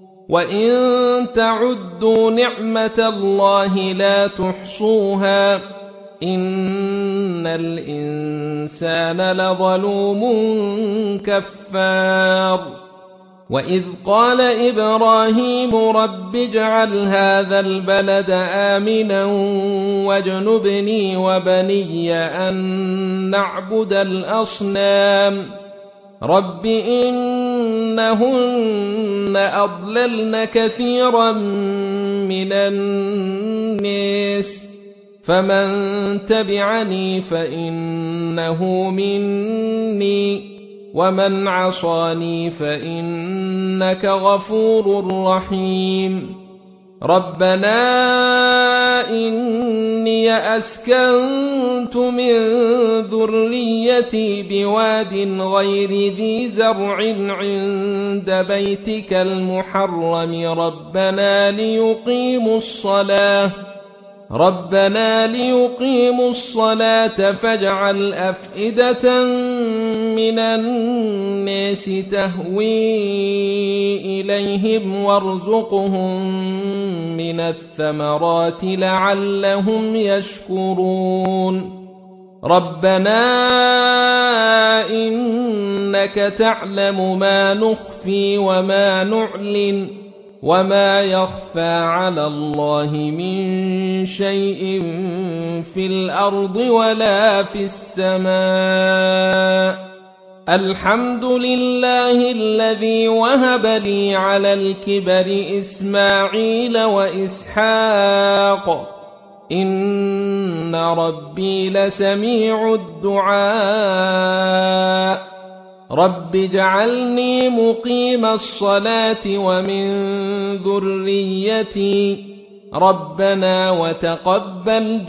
وإن تعدوا نعمة الله لا تحصوها إن الإنسان لظلوم كفار وإذ قال إبراهيم رب اجعل هذا البلد آمنا واجنبني وبني أن نعبد الأصنام رب إنهن أضللن كثيرا من الناس فمن تبعني فإنه مني ومن عصاني فإنك غفور رحيم ربنا إني أسكنت من ذريتي بواد غير ذي زرع عند بيتك المحرم ربنا ليقيموا الصلاة فاجعل أفئدة من الناس تهوي إليهم وارزقهم من الثمرات لعلهم يشكرون ربنا إنك تعلم ما نخفي وما نعلن وما يخفى على الله من شيء في الأرض ولا في السماء الحمد لله الذي وهب لي على الكبر إسماعيل وإسحاق إن ربي لسميع الدعاء رب اجعلني مقيم الصلاة ومن ذريتي ربنا وتقبل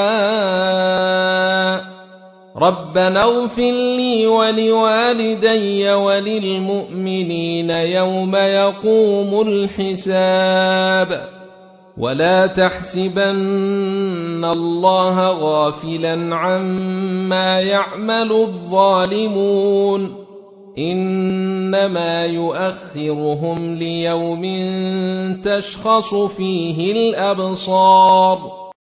دعاء ربنا اغفر لي ولوالدي وللمؤمنين يوم يقوم الحساب ولا تحسبن الله غافلا عما يعمل الظالمون إنما يؤخرهم ليوم تشخص فيه الأبصار